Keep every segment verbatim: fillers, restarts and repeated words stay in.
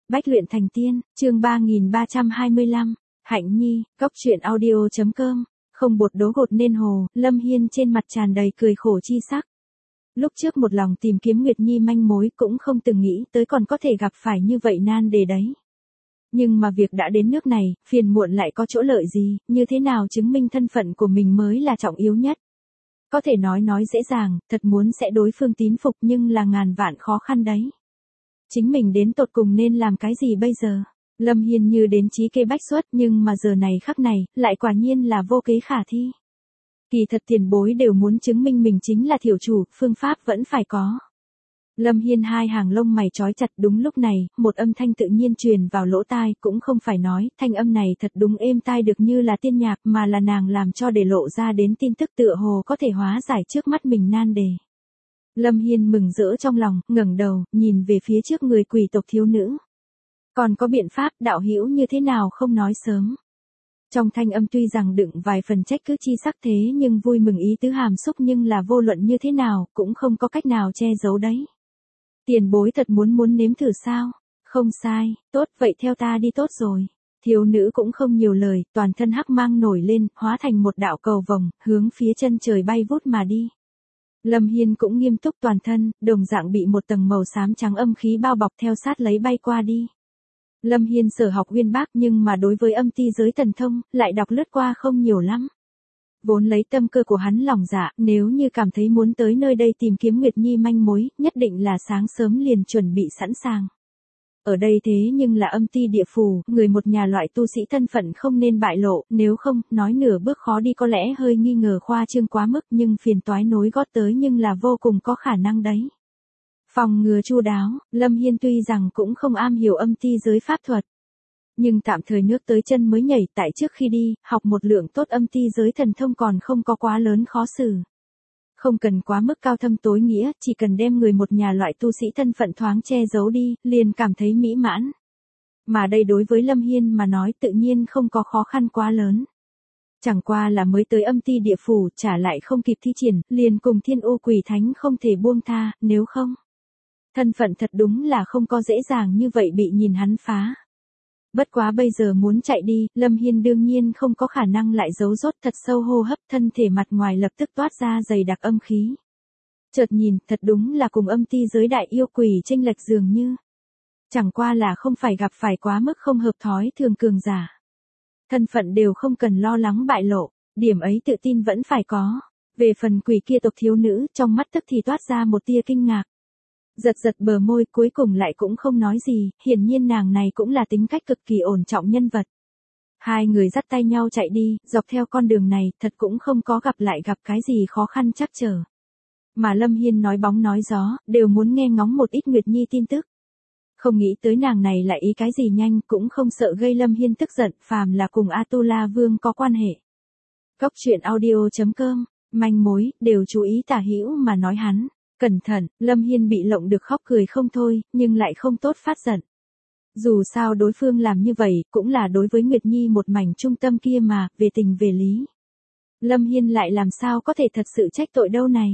Bách luyện thành tiên, chương ba nghìn ba trăm hai mươi lăm, Hạnh Nhi, Cốc truyện audio chấm com, không bột đố gột nên hồ, Lâm Hiên trên mặt tràn đầy cười khổ chi sắc. Lúc trước một lòng tìm kiếm Nguyệt Nhi manh mối cũng không từng nghĩ tới còn có thể gặp phải như vậy nan đề đấy. Nhưng mà việc đã đến nước này, phiền muộn lại có chỗ lợi gì, như thế nào chứng minh thân phận của mình mới là trọng yếu nhất. Có thể nói nói dễ dàng, thật muốn sẽ đối phương tín phục nhưng là ngàn vạn khó khăn đấy. Chính mình đến tột cùng nên làm cái gì bây giờ? Lâm Hiên như đến trí kê bách xuất nhưng mà giờ này khắc này, lại quả nhiên là vô kế khả thi. Kỳ thật tiền bối đều muốn chứng minh mình chính là thiểu chủ, phương pháp vẫn phải có. Lâm Hiên hai hàng lông mày trói chặt. Đúng lúc này, một âm thanh tự nhiên truyền vào lỗ tai, cũng không phải nói, thanh âm này thật đúng êm tai được như là tiên nhạc mà là nàng làm cho để lộ ra đến tin tức tựa hồ có thể hóa giải trước mắt mình nan đề. Lâm Hiên mừng rỡ trong lòng, ngẩng đầu, nhìn về phía trước người quỷ tộc thiếu nữ. Còn có biện pháp, đạo hữu như thế nào không nói sớm. Trong thanh âm tuy rằng đựng vài phần trách cứ chi sắc thế nhưng vui mừng ý tứ hàm xúc nhưng là vô luận như thế nào, cũng không có cách nào che giấu đấy. Tiền bối thật muốn muốn nếm thử sao? Không sai, tốt vậy theo ta đi tốt rồi. Thiếu nữ cũng không nhiều lời, toàn thân hắc mang nổi lên, hóa thành một đạo cầu vồng, hướng phía chân trời bay vút mà đi. Lâm Hiên cũng nghiêm túc toàn thân, đồng dạng bị một tầng màu xám trắng âm khí bao bọc theo sát lấy bay qua đi. Lâm Hiên sở học uyên bác nhưng mà đối với âm ti giới thần thông, lại đọc lướt qua không nhiều lắm. Vốn lấy tâm cơ của hắn lòng dạ, nếu như cảm thấy muốn tới nơi đây tìm kiếm Nguyệt Nhi manh mối, nhất định là sáng sớm liền chuẩn bị sẵn sàng. Ở đây thế nhưng là âm ti địa phủ, người một nhà loại tu sĩ thân phận không nên bại lộ, nếu không, nói nửa bước khó đi có lẽ hơi nghi ngờ khoa trương quá mức nhưng phiền toái nối gót tới nhưng là vô cùng có khả năng đấy. Phòng ngừa chu đáo, Lâm Hiên tuy rằng cũng không am hiểu âm ti giới pháp thuật. Nhưng tạm thời nước tới chân mới nhảy tại trước khi đi, học một lượng tốt âm ti giới thần thông còn không có quá lớn khó xử. Không cần quá mức cao thâm tối nghĩa, chỉ cần đem người một nhà loại tu sĩ thân phận thoáng che giấu đi, liền cảm thấy mỹ mãn. Mà đây đối với Lâm Hiên mà nói tự nhiên không có khó khăn quá lớn. Chẳng qua là mới tới âm ti địa phủ trả lại không kịp thi triển, liền cùng thiên u quỷ thánh không thể buông tha, nếu không. Thân phận thật đúng là không có dễ dàng như vậy bị nhìn hắn phá. Bất quá bây giờ muốn chạy đi, Lâm Hiên đương nhiên không có khả năng lại giấu rốt thật sâu hô hấp thân thể mặt ngoài lập tức toát ra dày đặc âm khí. Chợt nhìn, thật đúng là cùng âm ti giới đại yêu quỷ chênh lệch dường như. Chẳng qua là không phải gặp phải quá mức không hợp thói thường cường giả. Thân phận đều không cần lo lắng bại lộ, điểm ấy tự tin vẫn phải có. Về phần quỷ kia tộc thiếu nữ, trong mắt tức thì toát ra một tia kinh ngạc. Giật giật bờ môi cuối cùng lại cũng không nói gì, hiển nhiên nàng này cũng là tính cách cực kỳ ổn trọng nhân vật. Hai người dắt tay nhau chạy đi, dọc theo con đường này, thật cũng không có gặp lại gặp cái gì khó khăn chắc trở. Mà Lâm Hiên nói bóng nói gió, đều muốn nghe ngóng một ít Nguyệt Nhi tin tức. Không nghĩ tới nàng này lại ý cái gì nhanh, cũng không sợ gây Lâm Hiên tức giận, phàm là cùng Atula Vương có quan hệ. Cốc truyện audio chấm com, manh mối, đều chú ý tả hữu mà nói hắn. Cẩn thận, Lâm Hiên bị lộng được khóc cười không thôi, nhưng lại không tốt phát giận. Dù sao đối phương làm như vậy, cũng là đối với Nguyệt Nhi một mảnh trung tâm kia mà, về tình về lý. Lâm Hiên lại làm sao có thể thật sự trách tội đâu này.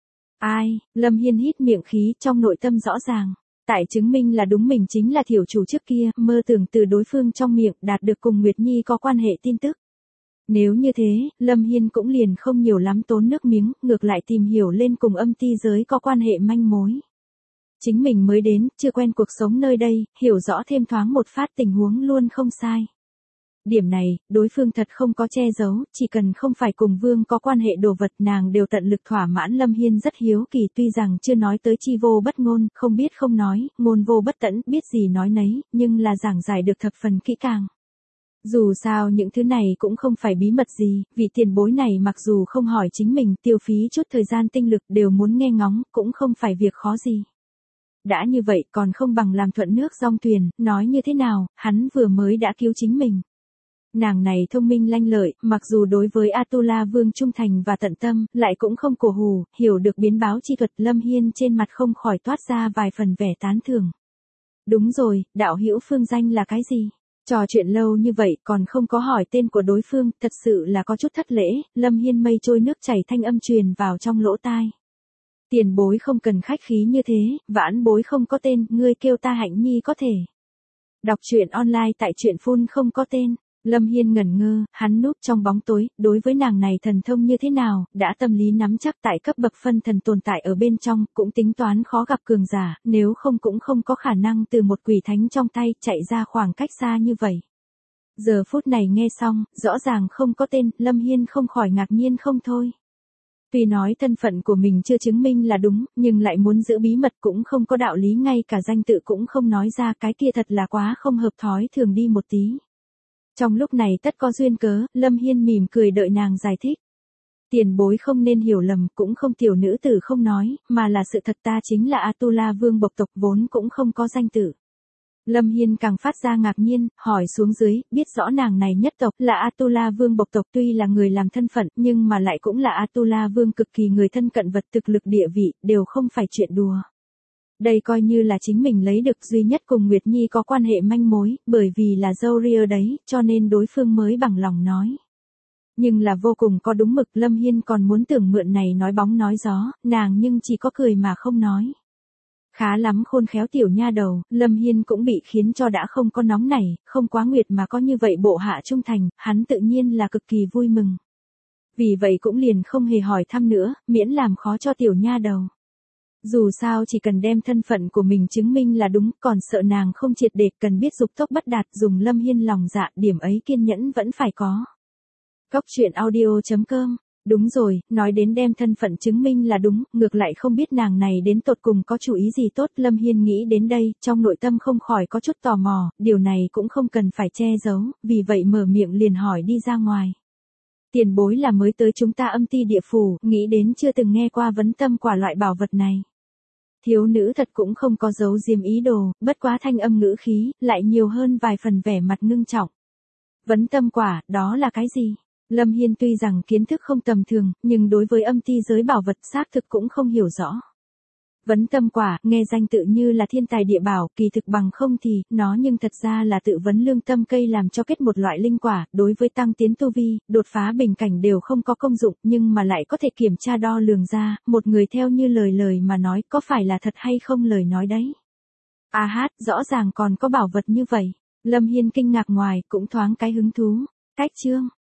Ai, Lâm Hiên hít miệng khí trong nội tâm rõ ràng. Tại chứng minh là đúng mình chính là thiểu chủ trước kia, mơ tưởng từ đối phương trong miệng đạt được cùng Nguyệt Nhi có quan hệ tin tức. Nếu như thế, Lâm Hiên cũng liền không nhiều lắm tốn nước miếng, ngược lại tìm hiểu lên cùng âm ti giới có quan hệ manh mối. Chính mình mới đến, chưa quen cuộc sống nơi đây, hiểu rõ thêm thoáng một phát tình huống luôn không sai. Điểm này, đối phương thật không có che giấu, chỉ cần không phải cùng Vương có quan hệ đồ vật nàng đều tận lực thỏa mãn. Lâm Hiên rất hiếu kỳ tuy rằng chưa nói tới chi vô bất ngôn, không biết không nói, ngôn vô bất tẫn, biết gì nói nấy, nhưng là giảng giải được thập phần kỹ càng. Dù sao những thứ này cũng không phải bí mật gì, vị tiền bối này mặc dù không hỏi chính mình tiêu phí chút thời gian tinh lực đều muốn nghe ngóng, cũng không phải việc khó gì. Đã như vậy còn không bằng làm thuận nước dong thuyền, nói như thế nào, hắn vừa mới đã cứu chính mình. Nàng này thông minh lanh lợi, mặc dù đối với Atula Vương trung thành và tận tâm, lại cũng không cổ hù, hiểu được biến báo chi thuật. Lâm Hiên trên mặt không khỏi toát ra vài phần vẻ tán thưởng. Đúng rồi, đạo hữu phương danh là cái gì? Trò chuyện lâu như vậy còn không có hỏi tên của đối phương, thật sự là có chút thất lễ. Lâm Hiên mây trôi nước chảy thanh âm truyền vào trong lỗ tai. Tiền bối không cần khách khí như thế, vãn bối không có tên, ngươi kêu ta Hạnh Nhi có thể. Đọc truyện online tại truyện phun không có tên. Lâm Hiên ngẩn ngơ, hắn núp trong bóng tối, đối với nàng này thần thông như thế nào, đã tâm lý nắm chắc tại cấp bậc phân thần tồn tại ở bên trong, cũng tính toán khó gặp cường giả, nếu không cũng không có khả năng từ một quỷ thánh trong tay chạy ra khoảng cách xa như vậy. Giờ phút này nghe xong, rõ ràng không có tên, Lâm Hiên không khỏi ngạc nhiên không thôi. Tuy nói thân phận của mình chưa chứng minh là đúng, nhưng lại muốn giữ bí mật cũng không có đạo lý, ngay cả danh tự cũng không nói ra, cái kia thật là quá không hợp thói thường đi một tí. Trong lúc này tất có duyên cớ, Lâm Hiên mỉm cười đợi nàng giải thích. Tiền bối không nên hiểu lầm, cũng không tiểu nữ tử không nói, mà là sự thật, ta chính là Atula Vương bộc tộc, vốn cũng không có danh tử. Lâm Hiên càng phát ra ngạc nhiên, hỏi xuống dưới, biết rõ nàng này nhất tộc là Atula Vương bộc tộc, tuy là người làm thân phận, nhưng mà lại cũng là Atula Vương cực kỳ người thân cận, vật thực lực địa vị, đều không phải chuyện đùa. Đây coi như là chính mình lấy được duy nhất cùng Nguyệt Nhi có quan hệ manh mối, bởi vì là dâu ria đấy, cho nên đối phương mới bằng lòng nói. Nhưng là vô cùng có đúng mực, Lâm Hiên còn muốn tưởng mượn này nói bóng nói gió, nàng nhưng chỉ có cười mà không nói. Khá lắm khôn khéo tiểu nha đầu, Lâm Hiên cũng bị khiến cho đã không có nóng nảy, không quá nguyệt mà có như vậy bộ hạ trung thành, hắn tự nhiên là cực kỳ vui mừng. Vì vậy cũng liền không hề hỏi thăm nữa, miễn làm khó cho tiểu nha đầu. Dù sao chỉ cần đem thân phận của mình chứng minh là đúng, còn sợ nàng không triệt để, cần biết dục tốc bất đạt, dùng Lâm Hiên lòng dạ, điểm ấy kiên nhẫn vẫn phải có. Cốc truyện audio chấm com. Đúng rồi, nói đến đem thân phận chứng minh là đúng, ngược lại không biết nàng này đến tột cùng có chủ ý gì tốt. Lâm Hiên nghĩ đến đây, trong nội tâm không khỏi có chút tò mò, điều này cũng không cần phải che giấu, vì vậy mở miệng liền hỏi đi ra ngoài. Tiền bối là mới tới chúng ta Âm Ti địa phủ, nghĩ đến chưa từng nghe qua vấn tâm quả loại bảo vật này. Thiếu nữ thật cũng không có giấu diêm ý đồ, bất quá thanh âm ngữ khí, lại nhiều hơn vài phần vẻ mặt ngưng trọng. Vấn tâm quả, đó là cái gì? Lâm Hiên tuy rằng kiến thức không tầm thường, nhưng đối với âm ti giới bảo vật xác thực cũng không hiểu rõ. Vấn tâm quả, nghe danh tự như là thiên tài địa bảo, kỳ thực bằng không thì, nó nhưng thật ra là tự vấn lương tâm cây làm cho kết một loại linh quả, đối với tăng tiến tu vi, đột phá bình cảnh đều không có công dụng, nhưng mà lại có thể kiểm tra đo lường ra, một người theo như lời lời mà nói, có phải là thật hay không lời nói đấy. À hát, rõ ràng còn có bảo vật như vậy. Lâm Hiên kinh ngạc ngoài, cũng thoáng cái hứng thú. Cách chương